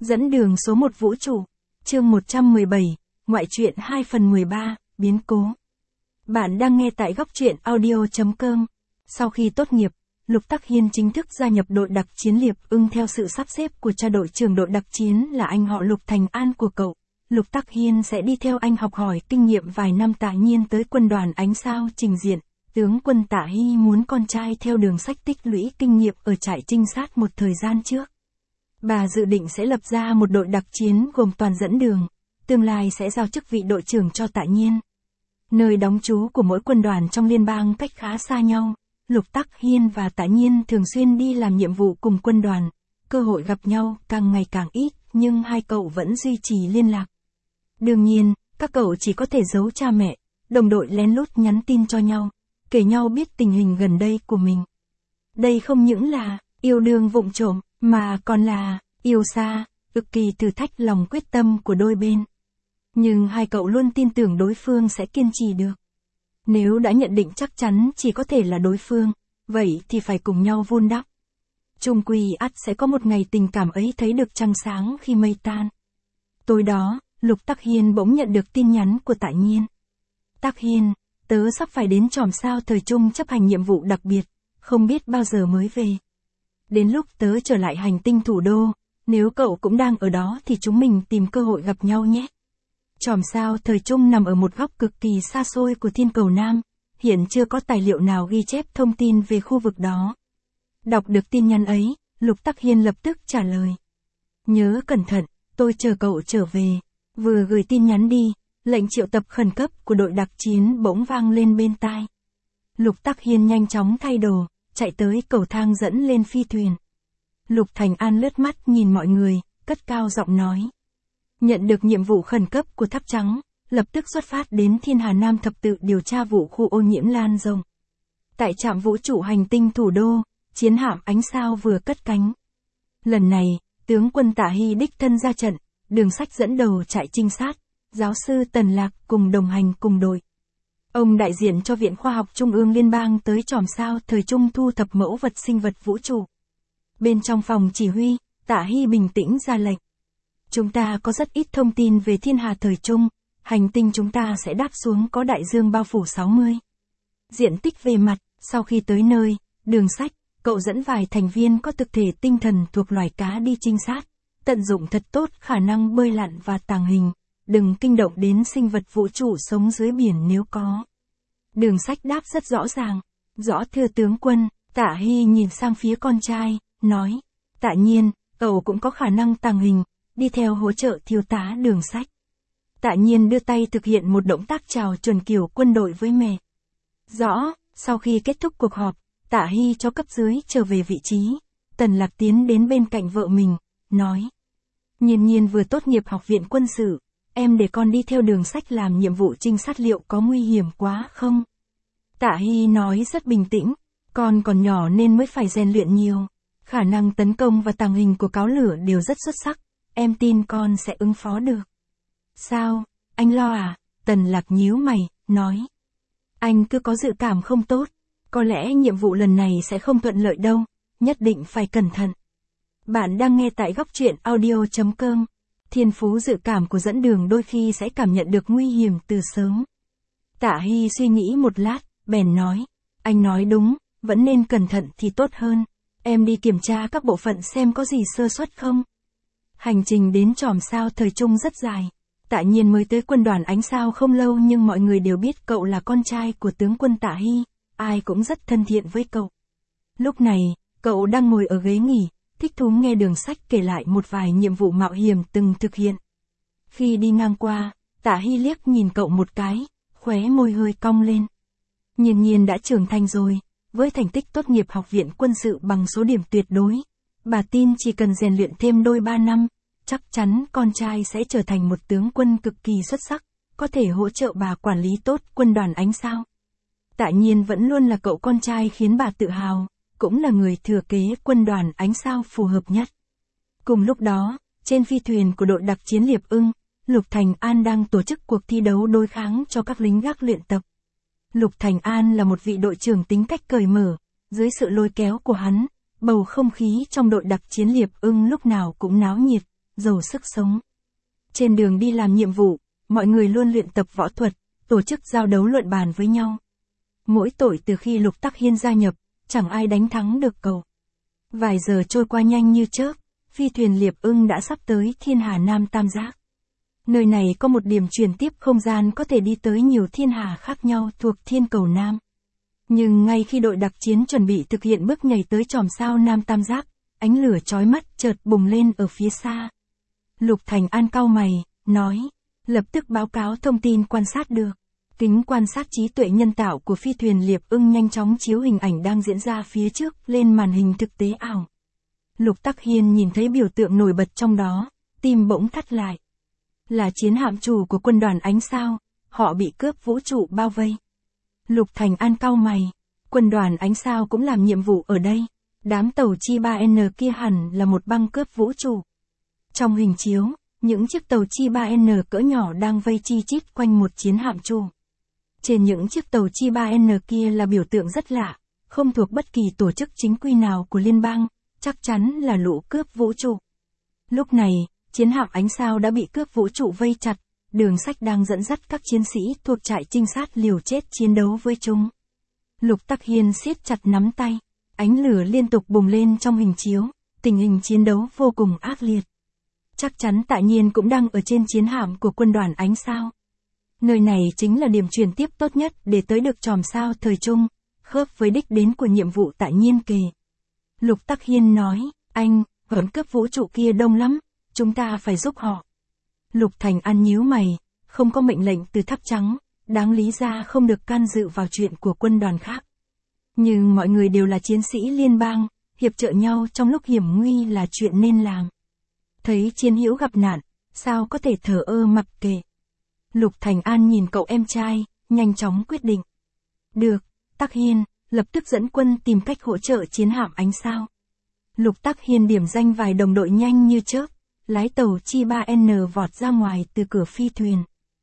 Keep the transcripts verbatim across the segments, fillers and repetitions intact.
Dẫn đường số một vũ trụ. Chương một trăm mười bảy, ngoại truyện hai phần mười ba, biến cố. Bạn đang nghe tại góc truyện audio chấm com. Sau khi tốt nghiệp, Lục Tắc Hiên chính thức gia nhập đội đặc chiến Liệp Ưng theo sự sắp xếp của cha đội trưởng đội đặc chiến là anh họ Lục Thành An của cậu. Lục Tắc Hiên sẽ đi theo anh học hỏi kinh nghiệm vài năm. Tạ Nhiên tới quân đoàn Ánh Sao trình diện. Tướng quân Tạ Hy muốn con trai theo đường sách tích lũy kinh nghiệm ở trại trinh sát một thời gian trước. Bà dự định sẽ lập ra một đội đặc chiến gồm toàn dẫn đường, tương lai sẽ giao chức vị đội trưởng cho Tạ Nhiên. Nơi đóng trú của mỗi quân đoàn trong liên bang cách khá xa nhau, Lục Tắc Hiên và Tạ Nhiên thường xuyên đi làm nhiệm vụ cùng quân đoàn, cơ hội gặp nhau càng ngày càng ít, nhưng hai cậu vẫn duy trì liên lạc. Đương nhiên, các cậu chỉ có thể giấu cha mẹ, đồng đội lén lút nhắn tin cho nhau, kể nhau biết tình hình gần đây của mình. Đây không những là yêu đương vụng trộm, mà còn là yêu xa, cực kỳ thử thách lòng quyết tâm của đôi bên. Nhưng hai cậu luôn tin tưởng đối phương sẽ kiên trì được. Nếu đã nhận định chắc chắn chỉ có thể là đối phương, vậy thì phải cùng nhau vun đắp. Chung quy ắt sẽ có một ngày tình cảm ấy thấy được trăng sáng khi mây tan. Tối đó, Lục Tắc Hiên bỗng nhận được tin nhắn của Tạ Nhiên. Tắc Hiên, tớ sắp phải đến Chòm Sao Thời Trung chấp hành nhiệm vụ đặc biệt, không biết bao giờ mới về. Đến lúc tớ trở lại hành tinh thủ đô, nếu cậu cũng đang ở đó thì chúng mình tìm cơ hội gặp nhau nhé. Chòm Sao Thời Trung nằm ở một góc cực kỳ xa xôi của thiên cầu Nam, hiện chưa có tài liệu nào ghi chép thông tin về khu vực đó. Đọc được tin nhắn ấy, Lục Tắc Hiên lập tức trả lời. Nhớ cẩn thận, tôi chờ cậu trở về. Vừa gửi tin nhắn đi, lệnh triệu tập khẩn cấp của đội đặc chiến bỗng vang lên bên tai. Lục Tắc Hiên nhanh chóng thay đồ, chạy tới cầu thang dẫn lên phi thuyền. Lục Thành An lướt mắt nhìn mọi người, cất cao giọng nói. Nhận được nhiệm vụ khẩn cấp của Tháp Trắng, lập tức xuất phát đến Thiên Hà Nam thập tự điều tra vụ khu ô nhiễm lan rộng. Tại trạm vũ trụ hành tinh thủ đô, chiến hạm Ánh Sao vừa cất cánh. Lần này, tướng quân Tạ Hy đích thân ra trận, Đường Sách dẫn đầu trại trinh sát, giáo sư Tần Lạc cùng đồng hành cùng đội. Ông đại diện cho Viện Khoa học Trung ương Liên bang tới Chòm Sao Thời Trung thu thập mẫu vật sinh vật vũ trụ. Bên trong phòng chỉ huy, Tạ Hy bình tĩnh ra lệnh. Chúng ta có rất ít thông tin về Thiên Hà Thời Trung, hành tinh chúng ta sẽ đáp xuống có đại dương bao phủ sáu mươi. Diện tích về mặt, sau khi tới nơi, Đường Sách, cậu dẫn vài thành viên có thực thể tinh thần thuộc loài cá đi trinh sát, tận dụng thật tốt khả năng bơi lặn và tàng hình, đừng kinh động đến sinh vật vũ trụ sống dưới biển nếu có. Đường Sách đáp rất rõ ràng. Rõ thưa tướng quân. Tạ Hy nhìn sang phía con trai, nói. Tạ Nhiên, cậu cũng có khả năng tàng hình, đi theo hỗ trợ thiếu tá Đường Sách. Tạ Nhiên đưa tay thực hiện một động tác chào chuẩn kiểu quân đội với mẹ. Rõ. Sau khi kết thúc cuộc họp, Tạ Hy cho cấp dưới trở về vị trí. Tần Lạc tiến đến bên cạnh vợ mình, nói. Nhiên Nhiên vừa tốt nghiệp học viện quân sự, em để con đi theo Đường Sách làm nhiệm vụ trinh sát liệu có nguy hiểm quá không? Tạ Hy nói rất bình tĩnh, con còn nhỏ nên mới phải rèn luyện nhiều. Khả năng tấn công và tàng hình của cáo lửa đều rất xuất sắc, em tin con sẽ ứng phó được. Sao, anh lo à? Tần Lạc nhíu mày, nói. Anh cứ có dự cảm không tốt, có lẽ nhiệm vụ lần này sẽ không thuận lợi đâu, nhất định phải cẩn thận. Bạn đang nghe tại góc truyện audio chấm com. Thiên phú dự cảm của dẫn đường đôi khi sẽ cảm nhận được nguy hiểm từ sớm. Tạ Hy suy nghĩ một lát, bèn nói. Anh nói đúng, vẫn nên cẩn thận thì tốt hơn. Em đi kiểm tra các bộ phận xem có gì sơ suất không. Hành trình đến Chòm Sao Thời Trung rất dài. Tạ Nhiên mới tới quân đoàn Ánh Sao không lâu nhưng mọi người đều biết cậu là con trai của tướng quân Tạ Hy, ai cũng rất thân thiện với cậu. Lúc này, cậu đang ngồi ở ghế nghỉ, thích thú nghe Đường Sách kể lại một vài nhiệm vụ mạo hiểm từng thực hiện. Khi đi ngang qua, Tạ Hy liếc nhìn cậu một cái, khóe môi hơi cong lên. Nhiên Nhiên đã trưởng thành rồi, với thành tích tốt nghiệp học viện quân sự bằng số điểm tuyệt đối. Bà tin chỉ cần rèn luyện thêm đôi ba năm, chắc chắn con trai sẽ trở thành một tướng quân cực kỳ xuất sắc, có thể hỗ trợ bà quản lý tốt quân đoàn Ánh Sao. Tạ Nhiên vẫn luôn là cậu con trai khiến bà tự hào, cũng là người thừa kế quân đoàn Ánh Sao phù hợp nhất. Cùng lúc đó, trên phi thuyền của đội đặc chiến Liệp Ưng, Lục Thành An đang tổ chức cuộc thi đấu đối kháng cho các lính gác luyện tập. Lục Thành An là một vị đội trưởng tính cách cởi mở, dưới sự lôi kéo của hắn, bầu không khí trong đội đặc chiến Liệp Ưng lúc nào cũng náo nhiệt, giàu sức sống. Trên đường đi làm nhiệm vụ, mọi người luôn luyện tập võ thuật, tổ chức giao đấu luận bàn với nhau. Mỗi tội từ khi Lục Tắc Hiên gia nhập, chẳng ai đánh thắng được cậu. Vài giờ trôi qua nhanh như chớp, phi thuyền Liệp Ưng đã sắp tới Thiên Hà Nam Tam Giác. Nơi này có một điểm truyền tiếp không gian có thể đi tới nhiều thiên hà khác nhau thuộc Thiên Cầu Nam. Nhưng ngay khi đội đặc chiến chuẩn bị thực hiện bước nhảy tới chòm sao Nam Tam Giác, ánh lửa chói mắt chợt bùng lên ở phía xa. Lục Thành An cau mày, nói, lập tức báo cáo thông tin quan sát được. Kính quan sát trí tuệ nhân tạo của phi thuyền Liệp Ưng nhanh chóng chiếu hình ảnh đang diễn ra phía trước lên màn hình thực tế ảo. Lục Tắc Hiên nhìn thấy biểu tượng nổi bật trong đó, tim bỗng thắt lại. Là chiến hạm chủ của quân đoàn ánh sao, họ bị cướp vũ trụ bao vây. Lục Thành An cau mày, quân đoàn ánh sao cũng làm nhiệm vụ ở đây, đám tàu Chi ba N kia hẳn là một băng cướp vũ trụ. Trong hình chiếu, những chiếc tàu Chi ba N cỡ nhỏ đang vây chi chít quanh một chiến hạm chủ. Trên những chiếc tàu Chi ba N kia là biểu tượng rất lạ, không thuộc bất kỳ tổ chức chính quy nào của liên bang, chắc chắn là lũ cướp vũ trụ. Lúc này, chiến hạm ánh sao đã bị cướp vũ trụ vây chặt, Đường Sách đang dẫn dắt các chiến sĩ thuộc trại trinh sát liều chết chiến đấu với chúng. Lục Tắc Hiên siết chặt nắm tay, ánh lửa liên tục bùng lên trong hình chiếu, tình hình chiến đấu vô cùng ác liệt. Chắc chắn Tạ Nhiên cũng đang ở trên chiến hạm của quân đoàn ánh sao. Nơi này chính là điểm chuyển tiếp tốt nhất để tới được chòm sao thời trung, khớp với đích đến của nhiệm vụ Tạ Nhiên kề. Lục Tắc Hiên nói, anh, hởn cướp vũ trụ kia đông lắm, chúng ta phải giúp họ. Lục Thành An nhíu mày, không có mệnh lệnh từ Tháp Trắng, đáng lý ra không được can dự vào chuyện của quân đoàn khác. Nhưng mọi người đều là chiến sĩ liên bang, hiệp trợ nhau trong lúc hiểm nguy là chuyện nên làm. Thấy chiến hữu gặp nạn, sao có thể thờ ơ mặc kệ. Lục Thành An nhìn cậu em trai, nhanh chóng quyết định. Được, Tắc Hiên, lập tức dẫn quân tìm cách hỗ trợ chiến hạm ánh sao. Lục Tắc Hiên điểm danh vài đồng đội nhanh như chớp, lái tàu Chi ba N vọt ra ngoài từ cửa phi thuyền.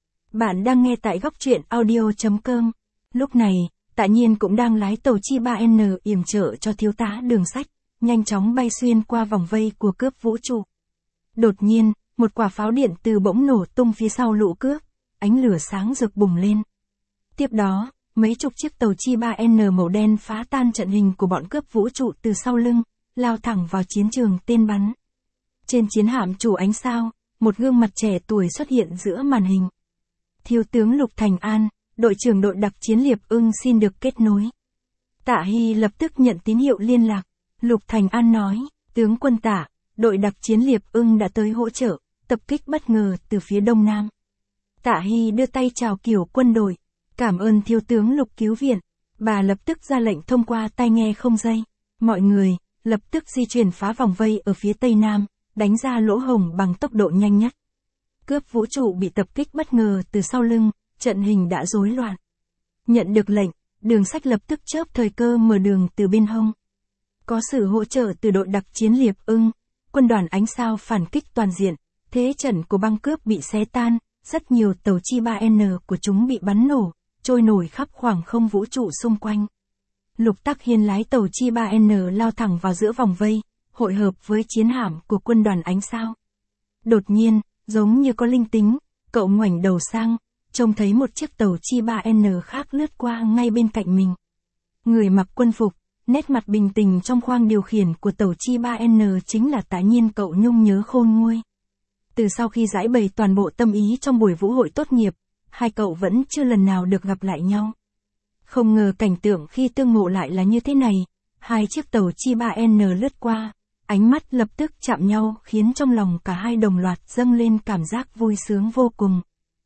Bạn đang nghe tại góc truyện audio chấm com. Lúc này, Tạ Nhiên cũng đang lái tàu Chi ba N yểm trợ cho thiếu tá Đường Sách, nhanh chóng bay xuyên qua vòng vây của cướp vũ trụ. Đột nhiên, một quả pháo điện từ bỗng nổ tung phía sau lũ cướp, ánh lửa sáng rực bùng lên. Tiếp đó, mấy chục chiếc tàu Chi ba N màu đen phá tan trận hình của bọn cướp vũ trụ từ sau lưng, lao thẳng vào chiến trường tên bắn. Trên chiến hạm chủ ánh sao, một gương mặt trẻ tuổi xuất hiện giữa màn hình. Thiếu tướng Lục Thành An, đội trưởng đội đặc chiến Liệp Ưng xin được kết nối. Tạ Hy lập tức nhận tín hiệu liên lạc. Lục Thành An nói, tướng quân Tạ, đội đặc chiến Liệp Ưng đã tới hỗ trợ, tập kích bất ngờ từ phía đông nam. Tạ Hy đưa tay chào kiểu quân đội, cảm ơn thiếu tướng Lục cứu viện. Bà lập tức ra lệnh thông qua tai nghe không dây. Mọi người, lập tức di chuyển phá vòng vây ở phía tây nam, đánh ra lỗ hổng bằng tốc độ nhanh nhất. Cướp vũ trụ bị tập kích bất ngờ từ sau lưng, trận hình đã rối loạn. Nhận được lệnh, Đường Sách lập tức chớp thời cơ mở đường từ bên hông. Có sự hỗ trợ từ đội đặc chiến Liệp Ưng, quân đoàn ánh sao phản kích toàn diện, thế trận của băng cướp bị xé tan, rất nhiều tàu Chi ba N của chúng bị bắn nổ, trôi nổi khắp khoảng không vũ trụ xung quanh. Lục Tắc Hiên lái tàu Chi ba N lao thẳng vào giữa vòng vây, hội hợp với chiến hạm của quân đoàn ánh sao. Đột nhiên, giống như có linh tính, cậu ngoảnh đầu sang, trông thấy một chiếc tàu Chi ba N khác lướt qua ngay bên cạnh mình. Người mặc quân phục, nét mặt bình tĩnh trong khoang điều khiển của tàu Chi ba N chính là Tạ Nhiên cậu nhung nhớ khôn nguôi. Từ sau khi giải bày toàn bộ tâm ý trong buổi vũ hội tốt nghiệp, hai cậu vẫn chưa lần nào được gặp lại nhau. Không ngờ cảnh tượng khi tương ngộ lại là như thế này, hai chiếc tàu Chi ba N lướt qua, ánh mắt lập tức chạm nhau khiến trong lòng cả hai đồng loạt dâng lên cảm giác vui sướng vô cùng.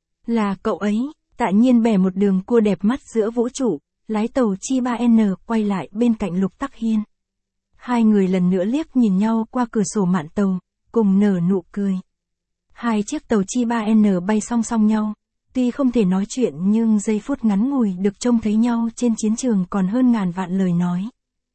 Là cậu ấy, Tạ Nhiên bẻ một đường cua đẹp mắt giữa vũ trụ, lái tàu Chi ba N quay lại bên cạnh Lục Tắc Hiên. Hai người lần nữa liếc nhìn nhau qua cửa sổ mạn tàu, cùng nở nụ cười. Hai chiếc tàu Chi ba N bay song song nhau, tuy không thể nói chuyện nhưng giây phút ngắn ngủi được trông thấy nhau trên chiến trường còn hơn ngàn vạn lời nói.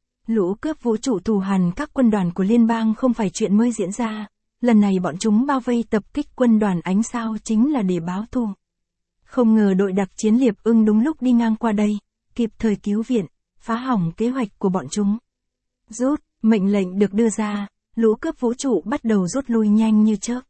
Lũ cướp vũ trụ thù hằn các quân đoàn của liên bang không phải chuyện mới diễn ra, lần này bọn chúng bao vây tập kích quân đoàn ánh sao chính là để báo thù. Không ngờ đội đặc chiến Liệp Ưng đúng lúc đi ngang qua đây, kịp thời cứu viện, phá hỏng kế hoạch của bọn chúng. Rút, mệnh lệnh được đưa ra, lũ cướp vũ trụ bắt đầu rút lui nhanh như chớp.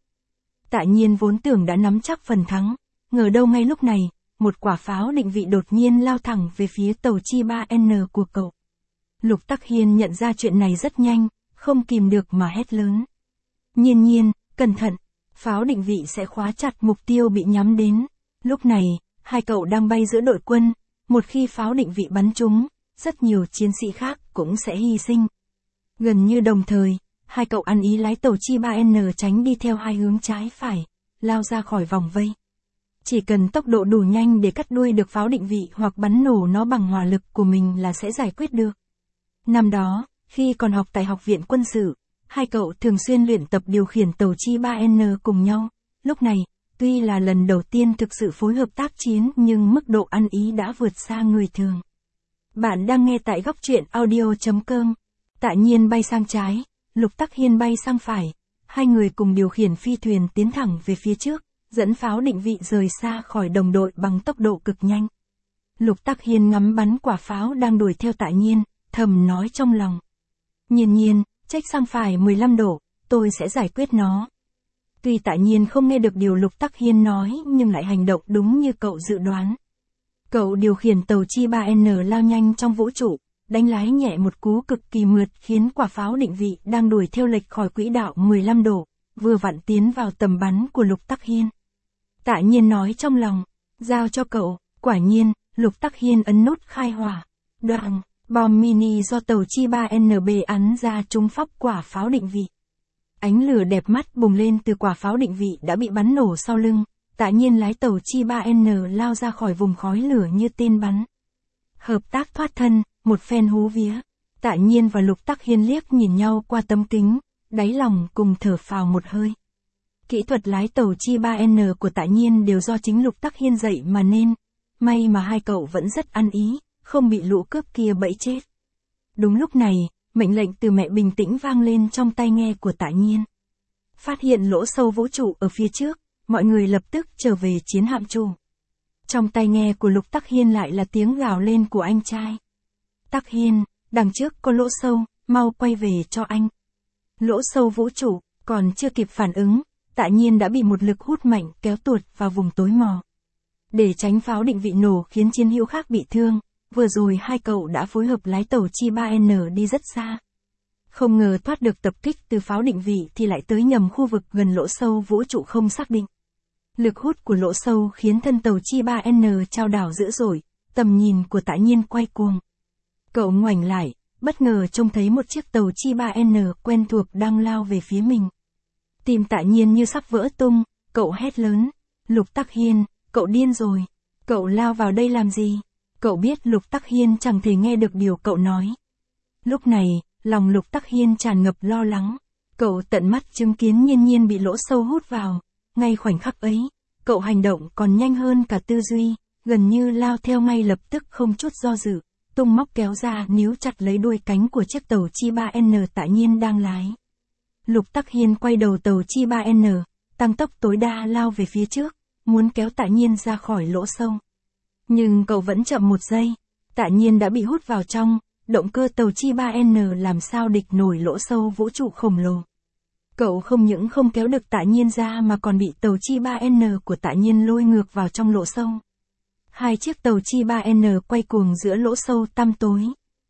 Tạ Nhiên vốn tưởng đã nắm chắc phần thắng, ngờ đâu ngay lúc này, một quả pháo định vị đột nhiên lao thẳng về phía tàu Chi ba N của cậu. Lục Tắc Hiên nhận ra chuyện này rất nhanh, không kìm được mà hét lớn. Nhiên Nhiên, cẩn thận, pháo định vị sẽ khóa chặt mục tiêu bị nhắm đến. Lúc này, hai cậu đang bay giữa đội quân, một khi pháo định vị bắn trúng, rất nhiều chiến sĩ khác cũng sẽ hy sinh. Gần như đồng thời, hai cậu ăn ý lái tàu Chi ba N tránh đi theo hai hướng trái phải, lao ra khỏi vòng vây. Chỉ cần tốc độ đủ nhanh để cắt đuôi được pháo định vị hoặc bắn nổ nó bằng hỏa lực của mình là sẽ giải quyết được. Năm đó, khi còn học tại học viện quân sự, hai cậu thường xuyên luyện tập điều khiển tàu Chi ba N cùng nhau. Lúc này, tuy là lần đầu tiên thực sự phối hợp tác chiến nhưng mức độ ăn ý đã vượt xa người thường. Bạn đang nghe tại góc truyện audio chấm com. Tạ Nhiên bay sang trái, Lục Tắc Hiên bay sang phải. Hai người cùng điều khiển phi thuyền tiến thẳng về phía trước, dẫn pháo định vị rời xa khỏi đồng đội bằng tốc độ cực nhanh. Lục Tắc Hiên ngắm bắn quả pháo đang đuổi theo Tạ Nhiên, thầm nói trong lòng. Nhiên Nhiên, trách sang phải mười lăm độ, tôi sẽ giải quyết nó. Tuy Tạ Nhiên không nghe được điều Lục Tắc Hiên nói nhưng lại hành động đúng như cậu dự đoán. Cậu điều khiển tàu Chi ba N lao nhanh trong vũ trụ, đánh lái nhẹ một cú cực kỳ mượt khiến quả pháo định vị đang đuổi theo lệch khỏi quỹ đạo mười lăm độ, vừa vặn tiến vào tầm bắn của Lục Tắc Hiên. Tạ Nhiên nói trong lòng, giao cho cậu. Quả nhiên, Lục Tắc Hiên ấn nút khai hỏa. Đoạn, bom mini do tàu Chi ba N bắn ra trúng phóc quả pháo định vị. Ánh lửa đẹp mắt bùng lên từ quả pháo định vị đã bị bắn nổ sau lưng. Tạ Nhiên lái tàu Chi ba N lao ra khỏi vùng khói lửa như tên bắn. Hợp tác thoát thân, một phen hú vía. Tạ Nhiên và Lục Tắc Hiên liếc nhìn nhau qua tấm kính, đáy lòng cùng thở phào một hơi. Kỹ thuật lái tàu Chi ba N của Tạ Nhiên đều do chính Lục Tắc Hiên dạy mà nên. May mà hai cậu vẫn rất ăn ý, không bị lũ cướp kia bẫy chết. Đúng lúc này, mệnh lệnh từ mẹ bình tĩnh vang lên trong tai nghe của Tạ Nhiên. Phát hiện lỗ sâu vũ trụ ở phía trước, mọi người lập tức trở về chiến hạm chủ. Trong tai nghe của Lục Tắc Hiên lại là tiếng gào lên của anh trai. Tắc Hiên, đằng trước có lỗ sâu, mau quay về cho anh. Lỗ sâu vũ trụ, còn chưa kịp phản ứng, Tạ Nhiên đã bị một lực hút mạnh kéo tuột vào vùng tối mò. Để tránh pháo định vị nổ khiến chiến hữu khác bị thương, vừa rồi hai cậu đã phối hợp lái tàu Chi ba N đi rất xa. Không ngờ thoát được tập kích từ pháo định vị thì lại tới nhầm khu vực gần lỗ sâu vũ trụ không xác định. Lực hút của lỗ sâu khiến thân tàu Chi ba N chao đảo dữ dội, tầm nhìn của Tạ Nhiên quay cuồng. Cậu ngoảnh lại, bất ngờ trông thấy một chiếc tàu Chi ba N quen thuộc đang lao về phía mình. Tim Tạ Nhiên như sắp vỡ tung, cậu hét lớn. Lục Tắc Hiên, cậu điên rồi. Cậu lao vào đây làm gì? Cậu biết Lục Tắc Hiên chẳng thể nghe được điều cậu nói. Lúc này, lòng Lục Tắc Hiên tràn ngập lo lắng. Cậu tận mắt chứng kiến Nhiên Nhiên bị lỗ sâu hút vào. Ngay khoảnh khắc ấy, cậu hành động còn nhanh hơn cả tư duy, gần như lao theo ngay lập tức không chút do dự, tung móc kéo ra níu chặt lấy đuôi cánh của chiếc tàu Chi ba N Tạ Nhiên đang lái. Lục Tắc Hiên quay đầu tàu Chi ba N, tăng tốc tối đa lao về phía trước, muốn kéo Tạ Nhiên ra khỏi lỗ sâu. Nhưng cậu vẫn chậm một giây, Tạ Nhiên đã bị hút vào trong, động cơ tàu Chi ba N làm sao địch nổi lỗ sâu vũ trụ khổng lồ. Cậu không những không kéo được Tạ Nhiên ra mà còn bị tàu Chi ba N của Tạ Nhiên lôi ngược vào trong lỗ sâu. Hai chiếc tàu Chi ba N quay cuồng giữa lỗ sâu tăm tối.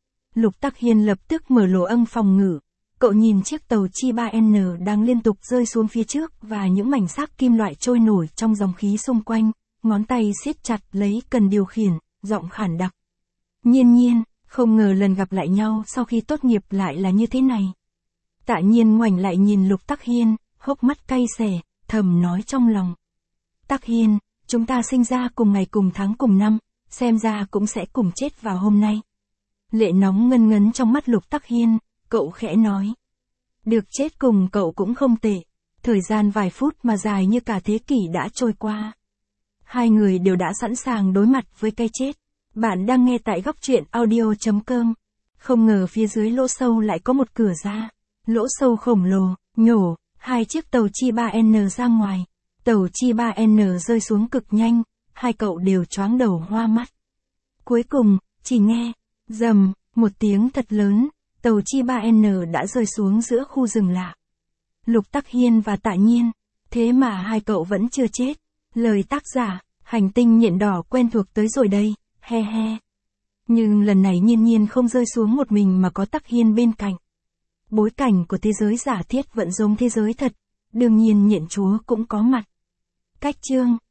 Lục Tắc Hiên lập tức mở lỗ âng phòng ngự. Cậu nhìn chiếc tàu Chi ba N đang liên tục rơi xuống phía trước và những mảnh xác kim loại trôi nổi trong dòng khí xung quanh, ngón tay siết chặt lấy cần điều khiển, giọng khản đặc. Nhiên Nhiên, không ngờ lần gặp lại nhau sau khi tốt nghiệp lại là như thế này. Tạ Nhiên ngoảnh lại nhìn Lục Tắc Hiên, hốc mắt cay xè, thầm nói trong lòng. Tắc Hiên, chúng ta sinh ra cùng ngày cùng tháng cùng năm, xem ra cũng sẽ cùng chết vào hôm nay. Lệ nóng ngân ngấn trong mắt Lục Tắc Hiên, cậu khẽ nói. Được chết cùng cậu cũng không tệ, thời gian vài phút mà dài như cả thế kỷ đã trôi qua. Hai người đều đã sẵn sàng đối mặt với cái chết. Bạn đang nghe tại góc truyện audio chấm com. Không ngờ phía dưới lỗ sâu lại có một cửa ra. Lỗ sâu khổng lồ, nhổ, hai chiếc tàu Chi ba N ra ngoài. Tàu Chi ba N rơi xuống cực nhanh, hai cậu đều choáng đầu hoa mắt. Cuối cùng, chỉ nghe, rầm, một tiếng thật lớn, tàu Chi ba N đã rơi xuống giữa khu rừng lạ. Lục Tắc Hiên và Tạ Nhiên, Thế mà hai cậu vẫn chưa chết. Lời tác giả, hành tinh nhện đỏ quen thuộc tới rồi đây, he he. Nhưng lần này Nhiên Nhiên không rơi xuống một mình mà có Tắc Hiên bên cạnh. Bối cảnh của thế giới giả thiết vẫn giống thế giới thật, đương nhiên nhện chúa cũng có mặt. Cách chương